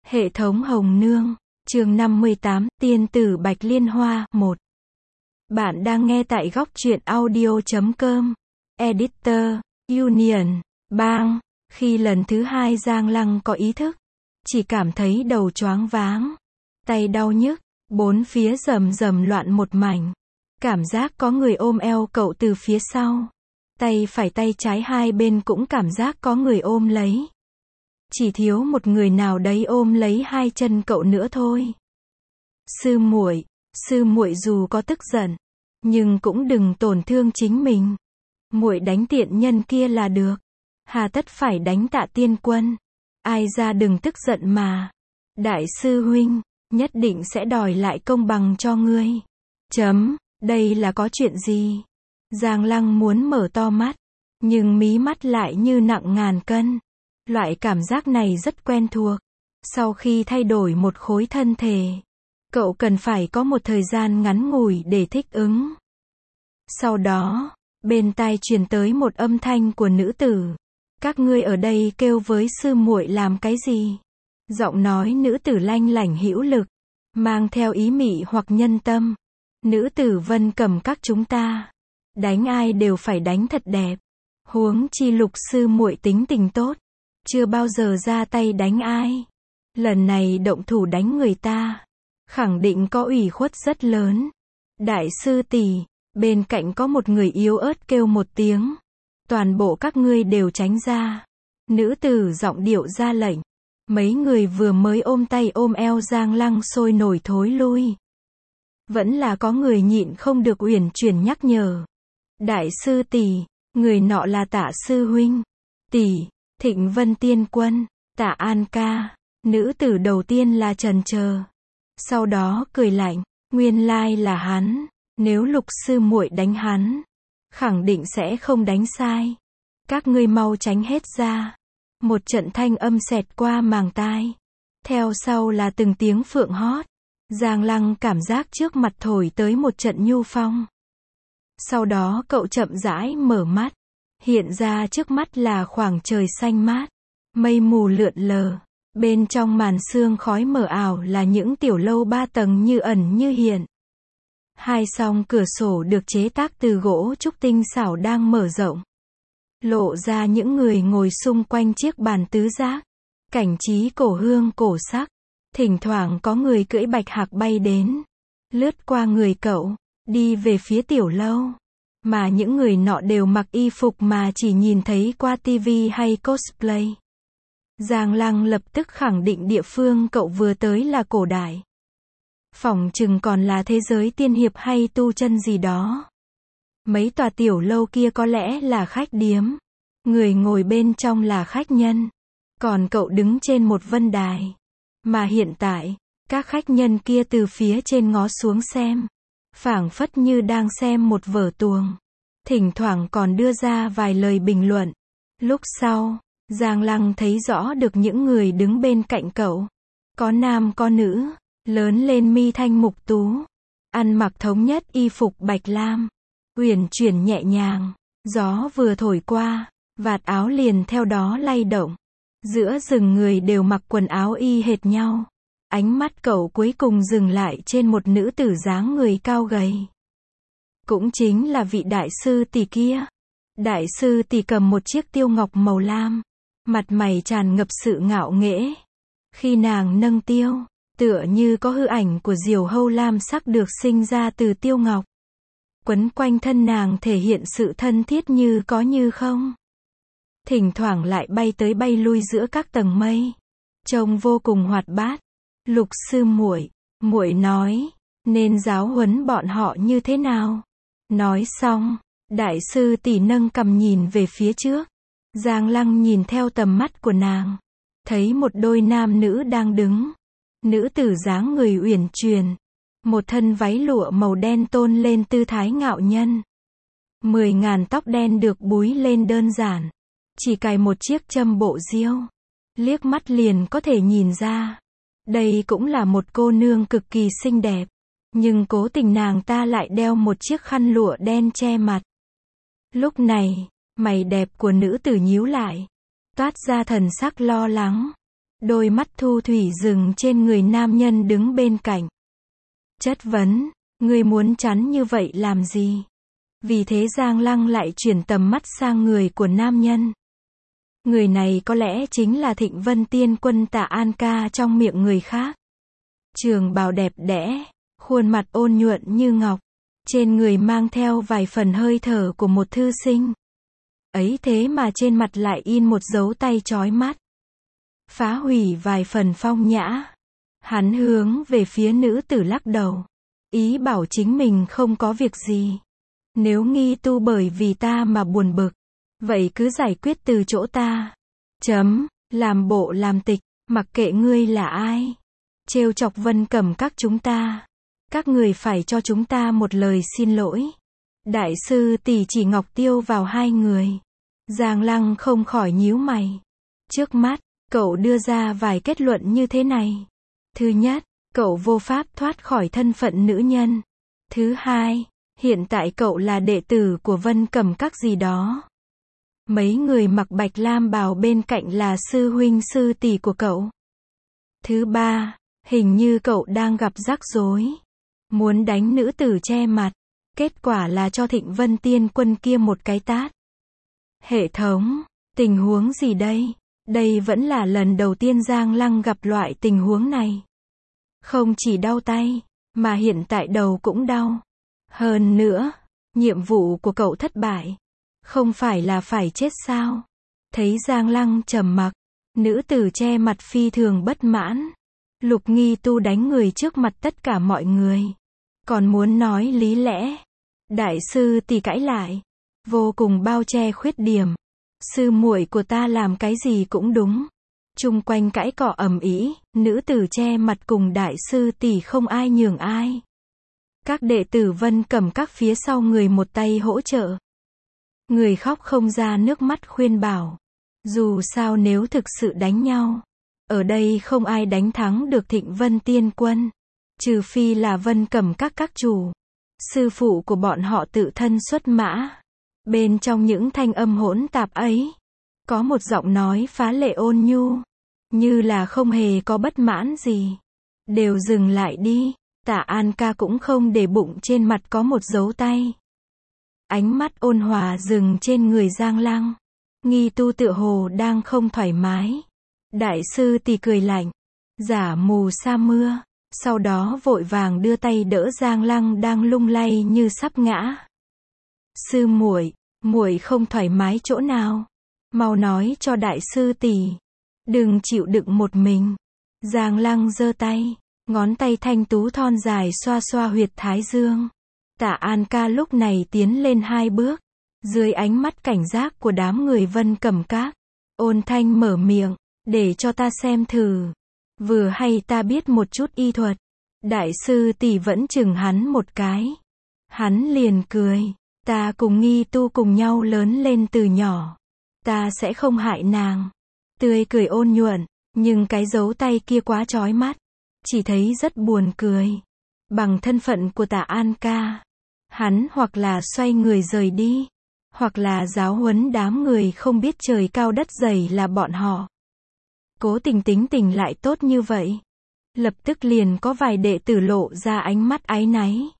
Hệ thống Hồng Nương, chương 58, Tiên tử Bạch Liên Hoa, 1. Bạn đang nghe tại góc truyện audio.com. Editor, Union, Bang. Khi lần thứ hai Giang Lăng có ý thức, chỉ cảm thấy đầu choáng váng, tay đau nhức, bốn phía rầm rầm loạn một mảnh. Cảm giác có người ôm eo cậu từ phía sau. Tay phải tay trái hai bên cũng cảm giác có người ôm lấy. Chỉ thiếu một người nào đấy ôm lấy hai chân cậu nữa thôi. Sư muội dù có tức giận, nhưng cũng đừng tổn thương chính mình. Muội đánh tiện nhân kia là được. Hà tất phải đánh Tạ Tiên Quân. Ai ra đừng tức giận mà. Đại sư huynh, nhất định sẽ đòi lại công bằng cho ngươi. Đây là có chuyện gì? Giang Lăng muốn mở to mắt, nhưng mí mắt lại như nặng ngàn cân. Loại cảm giác này rất quen thuộc. Sau khi thay đổi một khối thân thể, cậu cần phải có một thời gian ngắn ngủi để thích ứng. Sau đó, bên tai truyền tới một âm thanh của nữ tử. Các ngươi ở đây kêu với sư muội làm cái gì? Giọng nói nữ tử lanh lảnh hữu lực, mang theo ý mị hoặc nhân tâm. Nữ tử Vân Cầm các chúng ta, đánh ai đều phải đánh thật đẹp. Huống chi Lục sư muội tính tình tốt, chưa bao giờ ra tay đánh ai. Lần này động thủ đánh người ta, khẳng định có ủy khuất rất lớn. Đại sư tỷ, bên cạnh có một người yếu ớt kêu một tiếng. Toàn bộ các ngươi đều tránh ra. Nữ tử giọng điệu ra lệnh. Mấy người vừa mới ôm tay ôm eo Giang Lăng sôi nổi thối lui. Vẫn là có người nhịn không được uyển chuyển nhắc nhở. Đại sư tỷ, người nọ là Tạ sư huynh. Tỷ, Thịnh Vân Tiên Quân, Tạ An ca. Nữ tử đầu tiên là chần chờ, sau đó cười lạnh, nguyên lai là hắn. Nếu Lục sư muội đánh hắn, khẳng định sẽ không đánh sai. Các ngươi mau tránh hết ra. Một trận thanh âm xẹt qua màng tai. Theo sau là từng tiếng phượng hót. Giang Lăng cảm giác trước mặt thổi tới một trận nhu phong. Sau đó cậu chậm rãi mở mắt. Hiện ra trước mắt là khoảng trời xanh mát. Mây mù lượn lờ. Bên trong màn sương khói mờ ảo là những tiểu lâu 3 tầng như ẩn như hiện. Hai song cửa sổ được chế tác từ gỗ trúc tinh xảo đang mở rộng, lộ ra những người ngồi xung quanh chiếc bàn tứ giác. Cảnh trí cổ hương cổ sắc. Thỉnh thoảng có người cưỡi bạch hạc bay đến, lướt qua người cậu, đi về phía tiểu lâu. Mà những người nọ đều mặc y phục mà chỉ nhìn thấy qua tivi hay cosplay. Giang Lăng lập tức khẳng định địa phương cậu vừa tới là cổ đại. Phỏng chừng còn là thế giới tiên hiệp hay tu chân gì đó. Mấy tòa tiểu lâu kia có lẽ là khách điếm. Người ngồi bên trong là khách nhân. Còn cậu đứng trên một vân đài. Mà hiện tại, các khách nhân kia từ phía trên ngó xuống xem. Phảng phất như đang xem một vở tuồng. Thỉnh thoảng còn đưa ra vài lời bình luận. Lúc sau, Giang Lăng thấy rõ được những người đứng bên cạnh cậu. Có nam có nữ. Lớn lên mi thanh mục tú, ăn mặc thống nhất y phục bạch lam, uyển chuyển nhẹ nhàng, gió vừa thổi qua, vạt áo liền theo đó lay động. Giữa rừng người đều mặc quần áo y hệt nhau. Ánh mắt cậu cuối cùng dừng lại trên một nữ tử dáng người cao gầy. Cũng chính là vị đại sư tỷ kia. Đại sư tỷ cầm một chiếc tiêu ngọc màu lam, mặt mày tràn ngập sự ngạo nghễ. Khi nàng nâng tiêu, tựa như có hư ảnh của diều hâu lam sắc được sinh ra từ tiêu ngọc. Quấn quanh thân nàng thể hiện sự thân thiết như có như không. Thỉnh thoảng lại bay tới bay lui giữa các tầng mây. Trông vô cùng hoạt bát. Lục sư muội nói, nên giáo huấn bọn họ như thế nào? Nói xong, đại sư tỷ nâng cằm nhìn về phía trước. Giang Lăng nhìn theo tầm mắt của nàng, thấy một đôi nam nữ đang đứng. Nữ tử dáng người uyển chuyển, một thân váy lụa màu đen tôn lên tư thái ngạo nhân. 10.000 tóc đen được búi lên đơn giản, chỉ cài một chiếc châm bộ diêu. Liếc mắt liền có thể nhìn ra, đây cũng là một cô nương cực kỳ xinh đẹp. Nhưng cố tình nàng ta lại đeo một chiếc khăn lụa đen che mặt. Lúc này, mày đẹp của nữ tử nhíu lại, toát ra thần sắc lo lắng. Đôi mắt thu thủy dừng trên người nam nhân đứng bên cạnh. Chất vấn, ngươi muốn chắn như vậy làm gì? Vì thế Giang Lăng lại chuyển tầm mắt sang người của nam nhân. Người này có lẽ chính là Thịnh Vân Tiên Quân Tạ An Ca trong miệng người khác. Trường bào đẹp đẽ, khuôn mặt ôn nhuận như ngọc, trên người mang theo vài phần hơi thở của một thư sinh. Ấy thế mà trên mặt lại in một dấu tay chói mắt, phá hủy vài phần phong nhã. Hắn hướng về phía nữ tử lắc đầu, ý bảo chính mình không có việc gì. Nếu Nghi Tu bởi vì ta mà buồn bực, vậy cứ giải quyết từ chỗ ta. Làm bộ làm tịch, mặc kệ ngươi là ai. Trêu chọc Vân Cẩm các chúng ta. Các người phải cho chúng ta một lời xin lỗi. Đại sư tỷ chỉ ngọc tiêu vào hai người. Giang Lăng không khỏi nhíu mày. Trước mắt, cậu đưa ra vài kết luận như thế này. Thứ nhất, cậu vô pháp thoát khỏi thân phận nữ nhân. Thứ hai, hiện tại cậu là đệ tử của Vân Cẩm các gì đó. Mấy người mặc bạch lam bào bên cạnh là sư huynh sư tỷ của cậu. Thứ ba, hình như cậu đang gặp rắc rối. Muốn đánh nữ tử che mặt. Kết quả là cho Thịnh Vân Tiên Quân kia một cái tát. Hệ thống, tình huống gì đây? Đây vẫn là lần đầu tiên Giang Lăng gặp loại tình huống này. Không chỉ đau tay, mà hiện tại đầu cũng đau. Hơn nữa, nhiệm vụ của cậu thất bại. Không phải là phải chết sao? Thấy Giang Lăng trầm mặc, nữ tử che mặt phi thường bất mãn. Lục Nghi Tu đánh người trước mặt tất cả mọi người. Còn muốn nói lý lẽ. Đại sư tỷ cãi lại. Vô cùng bao che khuyết điểm. Sư muội của ta làm cái gì cũng đúng. Chung quanh cãi cọ ầm ĩ, nữ tử che mặt cùng đại sư tỷ không ai nhường ai. Các đệ tử Vân Cẩm các phía sau người một tay hỗ trợ. Người khóc không ra nước mắt khuyên bảo. Dù sao nếu thực sự đánh nhau, ở đây không ai đánh thắng được Thịnh Vân Tiên Quân. Trừ phi là Vân Cẩm các chủ. Sư phụ của bọn họ tự thân xuất mã. Bên trong những thanh âm hỗn tạp ấy, có một giọng nói phá lệ ôn nhu. Như là không hề có bất mãn gì. Đều dừng lại đi. Tạ An Ca cũng không để bụng trên mặt có một dấu tay. Ánh mắt ôn hòa dừng trên người Giang Lăng. Nghi Tu tựa hồ đang không thoải mái. Đại sư tỷ cười lạnh. Giả mù sa mưa. Sau đó vội vàng đưa tay đỡ Giang Lăng đang lung lay như sắp ngã. Sư muội, muội không thoải mái chỗ nào? Mau nói cho đại sư tỷ. Đừng chịu đựng một mình. Giang Lăng giơ tay. Ngón tay thanh tú thon dài xoa xoa huyệt thái dương. Tạ An Ca lúc này tiến lên 2 bước. Dưới ánh mắt cảnh giác của đám người Vân Cẩm các. Ôn thanh mở miệng. Để cho ta xem thử. Vừa hay ta biết một chút y thuật. Đại sư tỷ vẫn chừng hắn một cái. Hắn liền cười. Ta cùng Nghi Tu cùng nhau lớn lên từ nhỏ. Ta sẽ không hại nàng. Tươi cười ôn nhuận. Nhưng cái dấu tay kia quá chói mắt. Chỉ thấy rất buồn cười. Bằng thân phận của Tạ An Ca, hắn hoặc là xoay người rời đi, hoặc là giáo huấn đám người không biết trời cao đất dày là bọn họ. Cố Tình tính tình lại tốt như vậy. Lập tức liền có vài đệ tử lộ ra ánh mắt áy náy.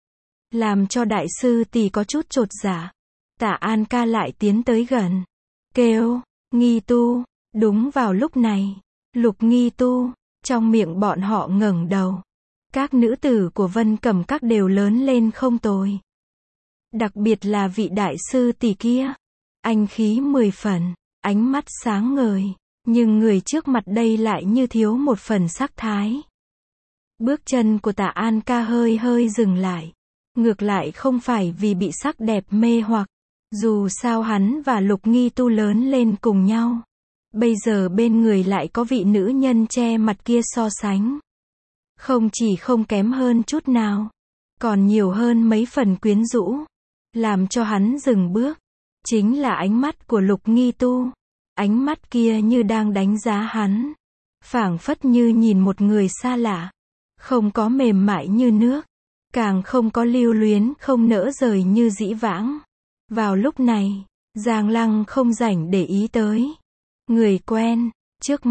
Làm cho đại sư tỷ có chút chột dạ. Tạ An Ca lại tiến tới gần. Kêu, Nghi Tu. Đúng vào lúc này, Lục Nghi Tu. Trong miệng bọn họ ngẩng đầu. Các nữ tử của Vân Cẩm các đều lớn lên không tồi. Đặc biệt là vị đại sư tỷ kia. Anh khí 10 phần, ánh mắt sáng ngời. Nhưng người trước mặt đây lại như thiếu một phần sắc thái. Bước chân của Tạ An Ca hơi hơi dừng lại. Ngược lại không phải vì bị sắc đẹp mê hoặc. Dù sao hắn và Lục Nghi Tu lớn lên cùng nhau. Bây giờ bên người lại có vị nữ nhân che mặt kia so sánh. Không chỉ không kém hơn chút nào. Còn nhiều hơn mấy phần quyến rũ. Làm cho hắn dừng bước. Chính là ánh mắt của Lục Nghi Tu. Ánh mắt kia như đang đánh giá hắn. Phảng phất như nhìn một người xa lạ. Không có mềm mại như nước. Càng không có lưu luyến không nỡ rời như dĩ vãng. Vào lúc này, Giang Lăng không rảnh để ý tới. Người quen, trước mắt,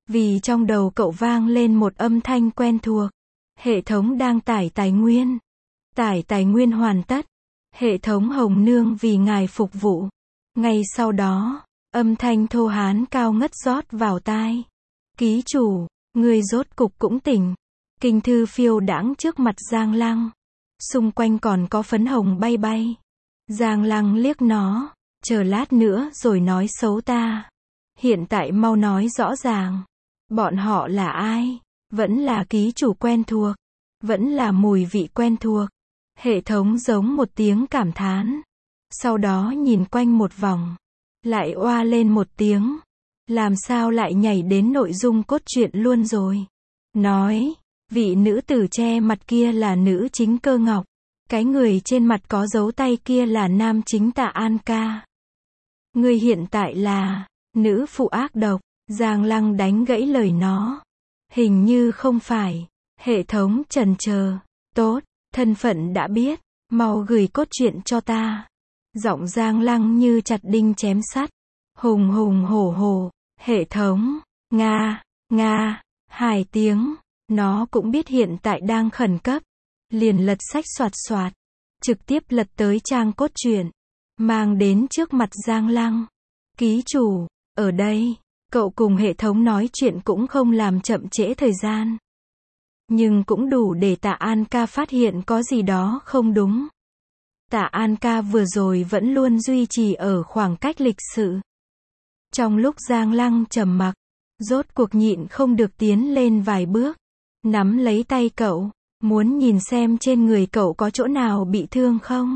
Vì trong đầu cậu vang lên một âm thanh quen thuộc. Hệ thống đang tải tài nguyên. Tải tài nguyên hoàn tất. Hệ thống Hồng Nương vì ngài phục vụ. Ngay sau đó, âm thanh thô hán cao ngất rót vào tai. Ký chủ, người rốt cục cũng tỉnh. Kinh thư phiêu đãng trước mặt Giang Lăng. Xung quanh còn có phấn hồng bay bay. Giang Lăng liếc nó. Chờ lát nữa rồi nói xấu ta. Hiện tại mau nói rõ ràng. Bọn họ là ai? Vẫn là ký chủ quen thuộc. Vẫn là mùi vị quen thuộc. Hệ thống giống một tiếng cảm thán. Sau đó nhìn quanh một vòng. Lại oa lên một tiếng. Làm sao lại nhảy đến nội dung cốt truyện luôn rồi. Nói, vị nữ tử che mặt kia là nữ chính Cơ Ngọc. Cái người trên mặt có dấu tay kia là nam chính Tạ An Ca. Người hiện tại là nữ phụ ác độc. Giang Lăng đánh gãy lời nó. Hình như không phải. Hệ thống chần chờ. Tốt, thân phận đã biết. Mau gửi cốt truyện cho ta. Giọng Giang Lăng như chặt đinh chém sắt. Hùng hùng hổ hổ. Hệ thống. Nga, Nga. 2 tiếng. Nó cũng biết hiện tại đang khẩn cấp. Liền lật sách soạt soạt. Trực tiếp lật tới trang cốt truyện. Mang đến trước mặt Giang Lăng. Ký chủ, ở đây. Cậu cùng hệ thống nói chuyện cũng không làm chậm trễ thời gian. Nhưng cũng đủ để Tạ An Ca phát hiện có gì đó không đúng. Tạ An Ca vừa rồi vẫn luôn duy trì ở khoảng cách lịch sự. Trong lúc Giang Lăng trầm mặc, rốt cuộc nhịn không được tiến lên vài bước. Nắm lấy tay cậu, muốn nhìn xem trên người cậu có chỗ nào bị thương không.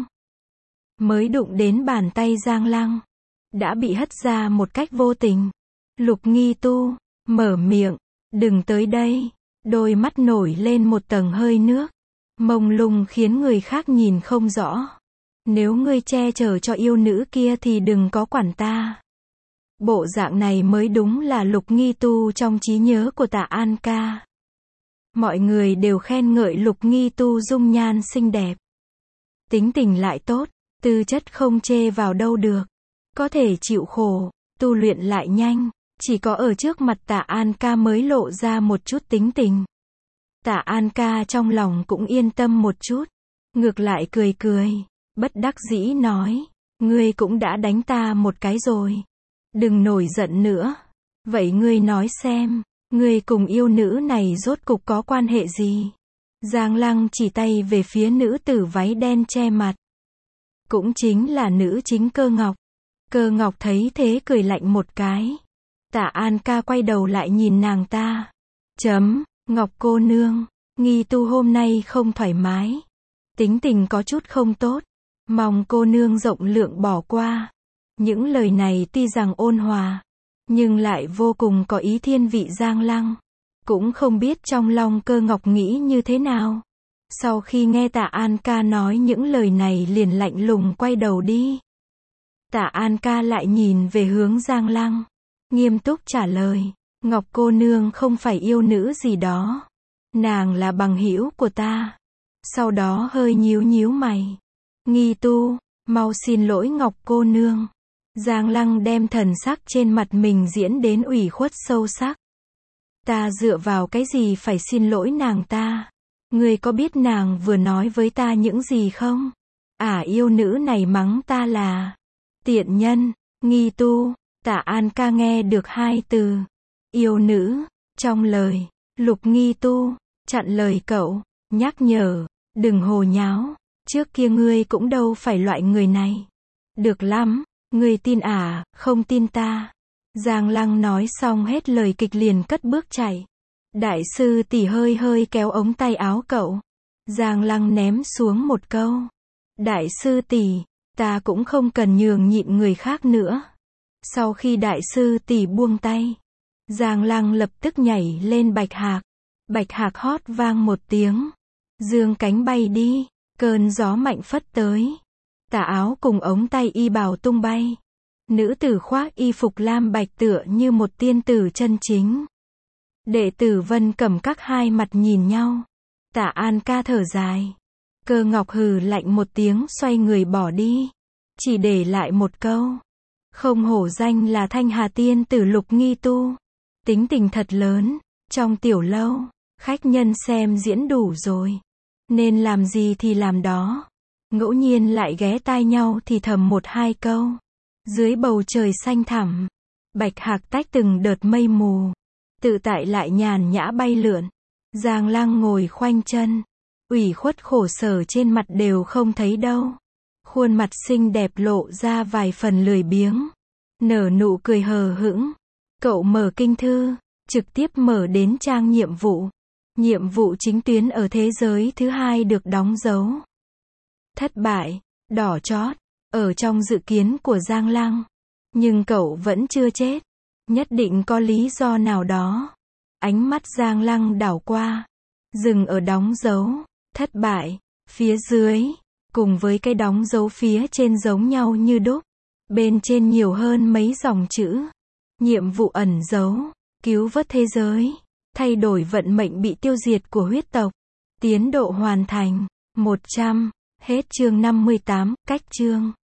Mới đụng đến bàn tay Giang Lăng. Đã bị hất ra một cách vô tình. Lục Nghi Tu, mở miệng, đừng tới đây. Đôi mắt nổi lên một tầng hơi nước. Mông lung khiến người khác nhìn không rõ. Nếu ngươi che chở cho yêu nữ kia thì đừng có quản ta. Bộ dạng này mới đúng là Lục Nghi Tu trong trí nhớ của Tạ An Ca. Mọi người đều khen ngợi Lục Nghi Tu dung nhan xinh đẹp. Tính tình lại tốt, tư chất không chê vào đâu được. Có thể chịu khổ, tu luyện lại nhanh. Chỉ có ở trước mặt Tạ An Ca mới lộ ra một chút tính tình. Tạ An Ca trong lòng cũng yên tâm một chút. Ngược lại cười cười. Bất đắc dĩ nói. Ngươi cũng đã đánh ta một cái rồi. Đừng nổi giận nữa. Vậy ngươi nói xem. Ngươi cùng yêu nữ này rốt cục có quan hệ gì? Giang Lăng chỉ tay về phía nữ tử váy đen che mặt. Cũng chính là nữ chính Cơ Ngọc. Cơ Ngọc thấy thế cười lạnh một cái. Tạ An Ca quay đầu lại nhìn nàng ta. Ngọc cô nương, Nghi Tu hôm nay không thoải mái. Tính tình có chút không tốt. Mong cô nương rộng lượng bỏ qua. Những lời này tuy rằng ôn hòa, nhưng lại vô cùng có ý thiên vị Giang Lăng. Cũng không biết trong lòng Cơ Ngọc nghĩ như thế nào. Sau khi nghe Tạ An Ca nói những lời này liền lạnh lùng quay đầu đi. Tạ An Ca lại nhìn về hướng Giang Lăng. Nghiêm túc trả lời. Ngọc cô nương không phải yêu nữ gì đó. Nàng là bằng hữu của ta. Sau đó hơi nhíu nhíu mày. Nghi Tu, mau xin lỗi Ngọc cô nương. Giang Lăng đem thần sắc trên mặt mình diễn đến ủy khuất sâu sắc. Ta dựa vào cái gì phải xin lỗi nàng ta? Ngươi có biết nàng vừa nói với ta những gì không? Yêu nữ này mắng ta là tiện nhân. Nghi Tu. Tạ An Ca nghe được 2 từ yêu nữ trong lời Lục Nghi Tu chặn lời cậu, nhắc nhở, đừng hồ nháo, trước kia ngươi cũng đâu phải loại người này. Được lắm, ngươi tin không tin ta. Giang Lăng nói xong hết lời kịch liền cất bước chạy. Đại sư tỷ hơi hơi kéo ống tay áo cậu. Giang Lăng ném xuống một câu. Đại sư tỷ, ta cũng không cần nhường nhịn người khác nữa. Sau khi đại sư tỷ buông tay, Giang Lăng lập tức nhảy lên Bạch Hạc. Bạch Hạc hót vang một tiếng, dương cánh bay đi, cơn gió mạnh phất tới. Tà áo cùng ống tay y bào tung bay. Nữ tử khoác y phục lam bạch tựa như một tiên tử chân chính. Đệ tử Vân Cẩm các hai mặt nhìn nhau. Tạ An Ca thở dài. Cơ Ngọc hừ lạnh một tiếng xoay người bỏ đi. Chỉ để lại một câu. Không hổ danh là Thanh Hà tiên tử Lục Nghi Tu. Tính tình thật lớn. Trong tiểu lâu, khách nhân xem diễn đủ rồi. Nên làm gì thì làm đó. Ngẫu nhiên lại ghé tai nhau thì thầm một hai câu. Dưới bầu trời xanh thẳm, bạch hạc tách từng đợt mây mù. Tự tại lại nhàn nhã bay lượn. Giang Lăng ngồi khoanh chân. Ủy khuất khổ sở trên mặt đều không thấy đâu. Khuôn mặt xinh đẹp lộ ra vài phần lười biếng. Nở nụ cười hờ hững. Cậu mở kinh thư, trực tiếp mở đến trang nhiệm vụ. Nhiệm vụ chính tuyến ở thế giới thứ hai được đóng dấu. Thất bại, đỏ chót, ở trong dự kiến của Giang Lăng. Nhưng cậu vẫn chưa chết. Nhất định có lý do nào đó. Ánh mắt Giang Lăng đảo qua. Dừng ở đóng dấu, thất bại, phía dưới. Cùng với cái đóng dấu phía trên giống nhau như đúc. Bên trên nhiều hơn mấy dòng chữ. Nhiệm vụ ẩn dấu, cứu vớt thế giới. Thay đổi vận mệnh bị tiêu diệt của huyết tộc. Tiến độ hoàn thành, 100. Hết chương 58, cách chương.